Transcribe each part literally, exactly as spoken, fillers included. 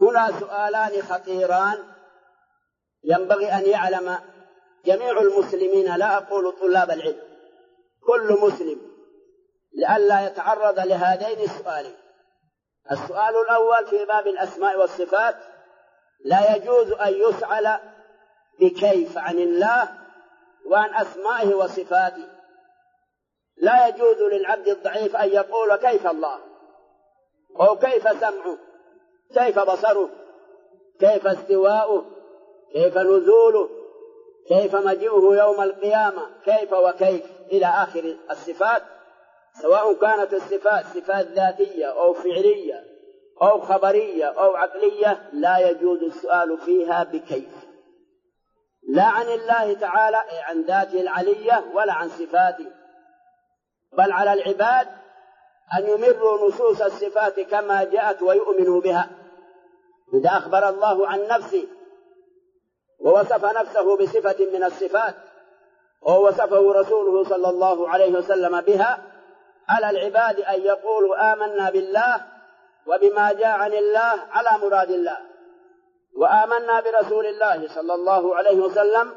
هنا سؤالان خطيران ينبغي أن يعلم جميع المسلمين، لا أقول طلاب العلم، كل مسلم، لئلا يتعرض لهذين السؤالين. السؤال الأول في باب الأسماء والصفات: لا يجوز أن يسأل بكيف عن الله وعن أسمائه وصفاته. لا يجوز للعبد الضعيف أن يقول كيف الله، أو كيف سمعه، كيف بصره، كيف استواؤه، كيف نزوله، كيف مجيئه يوم القيامة، كيف وكيف إلى آخر الصفات، سواء كانت الصفات صفات ذاتية أو فعلية أو خبرية أو عقلية. لا يجوز السؤال فيها بكيف، لا عن الله تعالى أي عن ذاته العلية ولا عن صفاته، بل على العباد أن يمروا نصوص الصفات كما جاءت ويؤمنوا بها. إذا أخبر الله عن نفسه ووصف نفسه بصفة من الصفات ووصفه رسوله صلى الله عليه وسلم بها، على العباد أن يقولوا آمنا بالله وبما جاء عن الله على مراد الله، وآمنا برسول الله صلى الله عليه وسلم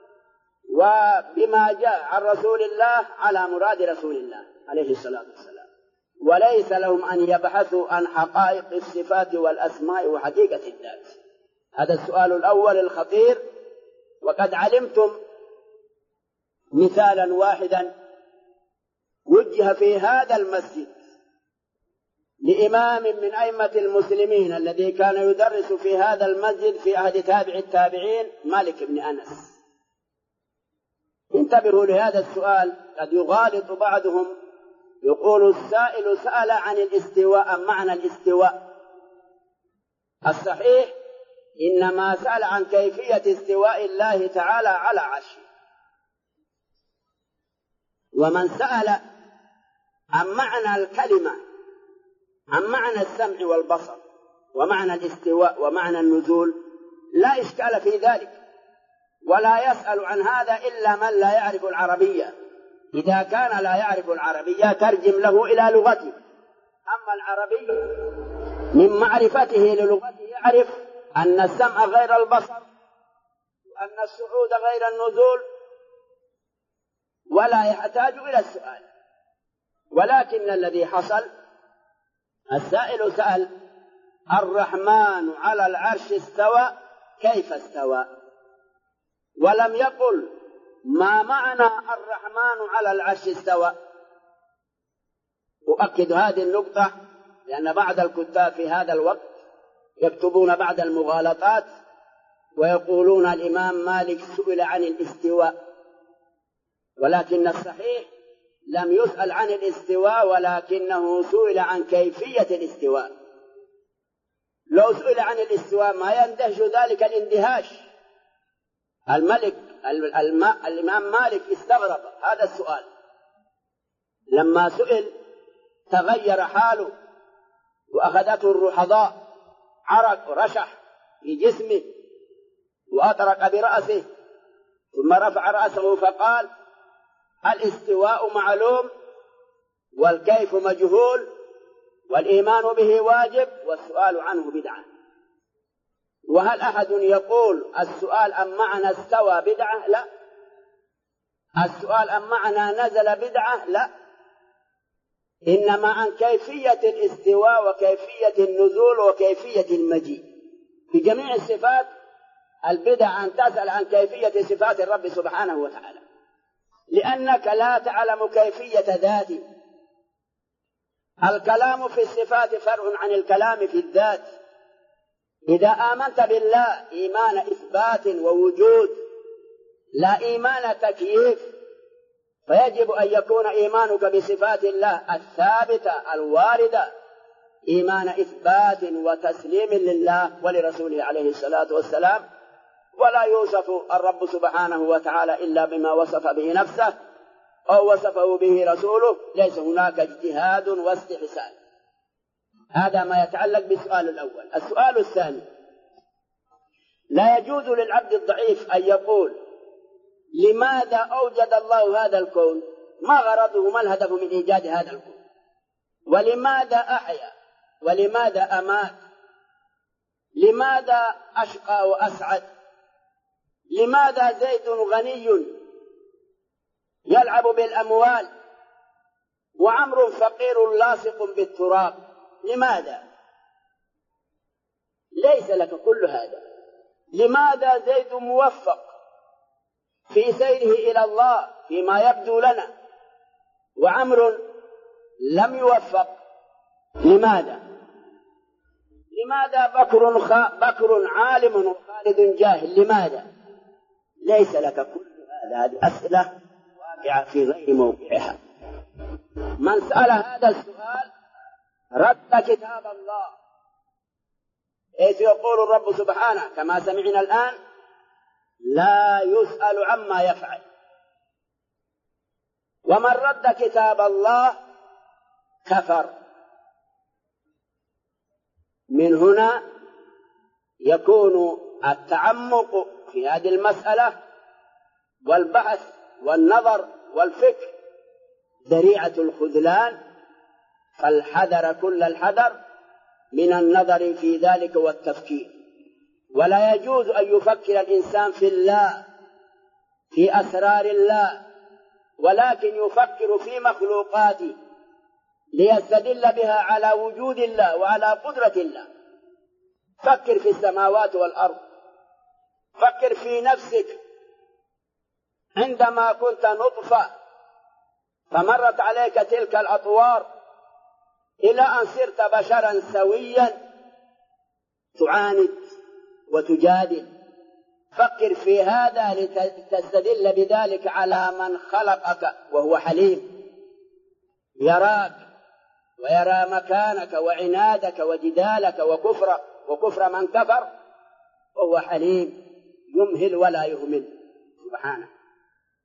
وبما جاء عن رسول الله على مراد رسول الله عليه الصلاة والسلام. وليس لهم أن يبحثوا عن حقائق الصفات والأسماء وحقيقة الذات. هذا السؤال الأول الخطير. وقد علمتم مثالا واحدا وجه في هذا المسجد لإمام من أئمة المسلمين الذي كان يدرس في هذا المسجد في عهد تابع التابعين، مالك بن أنس. انتبهوا لهذا السؤال، قد يغالط بعضهم يقول السائل سأل عن الاستواء، معنى الاستواء. الصحيح إنما سأل عن كيفية استواء الله تعالى على عرشه. ومن سأل عن معنى الكلمة، عن معنى السمع والبصر ومعنى الاستواء ومعنى النزول، لا إشكال في ذلك، ولا يسأل عن هذا إلا من لا يعرف العربية. إذا كان لا يعرف العربية ترجم له إلى لغته. أما العربي من معرفته للغته يعرف أن السمع غير البصر وأن الصعود غير النزول، ولا يحتاج إلى السؤال. ولكن الذي حصل السائل سأل الرحمن على العرش استوى، كيف استوى؟ ولم يقل ما معنى الرحمن على العرش استوى. أؤكد هذه النقطة لأن بعض الكتاب في هذا الوقت يكتبون بعض المغالطات ويقولون الإمام مالك سئل عن الاستواء، ولكن الصحيح لم يسأل عن الاستواء، ولكنه سئل عن كيفية الاستواء. لو سئل عن الاستواء ما يندهش ذلك الاندهاش. الملك الإمام مالك استغرب هذا السؤال لما سئل، تغير حاله وأخذته الرحضاء، عرق رشح في جسمه وأطرق برأسه، ثم رفع رأسه فقال الاستواء معلوم والكيف مجهول والإيمان به واجب والسؤال عنه بدعة. وهل أحد يقول السؤال عن معنى استوى بدعة؟ لا. السؤال عن معنى نزل بدعة؟ لا. إنما عن كيفية الاستواء وكيفية النزول وكيفية المجيء. في جميع الصفات البدع أن تسأل عن كيفية صفات الرب سبحانه وتعالى، لأنك لا تعلم كيفية ذاته. الكلام في الصفات فرع عن الكلام في الذات. إذا آمنت بالله إيمان إثبات ووجود لا إيمان تكييف، فيجب أن يكون إيمانك بصفات الله الثابتة الواردة إيمان إثبات وتسليم لله ولرسوله عليه الصلاة والسلام. ولا يوصف الرب سبحانه وتعالى إلا بما وصف به نفسه أو وصفه به رسوله، ليس هناك اجتهاد واستحسان. هذا ما يتعلق بالسؤال الأول. السؤال الثاني: لا يجوز للعبد الضعيف أن يقول لماذا أوجد الله هذا الكون؟ ما غرضه؟ ما الهدف من إيجاد هذا الكون؟ ولماذا أحيا؟ ولماذا أمات؟ لماذا أشقى وأسعد؟ لماذا زيد غني يلعب بالأموال وعمر فقير لاصق بالتراب؟ لماذا؟ ليس لك كل هذا. لماذا زيد موفق في سيره إلى الله فيما يبدو لنا، وعمر لم يوفق؟ لماذا؟ لماذا بكر, خ... بكر عالم وخالد جاهل؟ لماذا؟ ليس لك كل هذا. هذه أسئلة واقعة في غير موقعها. من سأل هذا السؤال رد كتاب الله، إذ يقول الرب سبحانه كما سمعنا الآن: لا يسأل عما يفعل. ومن رد كتاب الله كفر. من هنا يكون التعمق في هذه المسألة والبحث والنظر والفكر ذريعة الخذلان، فالحذر كل الحذر من النظر في ذلك والتفكير. ولا يجوز أن يفكر الإنسان في الله، في أسرار الله، ولكن يفكر في مخلوقاته ليستدل بها على وجود الله وعلى قدرة الله. فكر في السماوات والأرض، فكر في نفسك عندما كنت نطفة فمرت عليك تلك الأطوار إلى أن صرت بشرا سويا تعاند وتجادل. فكر في هذا لتستدل بذلك على من خلقك وهو حليم، يراك ويرى مكانك وعنادك وجدالك وكفر وكفر من كفر، وهو حليم يمهل ولا يهمل سبحانه.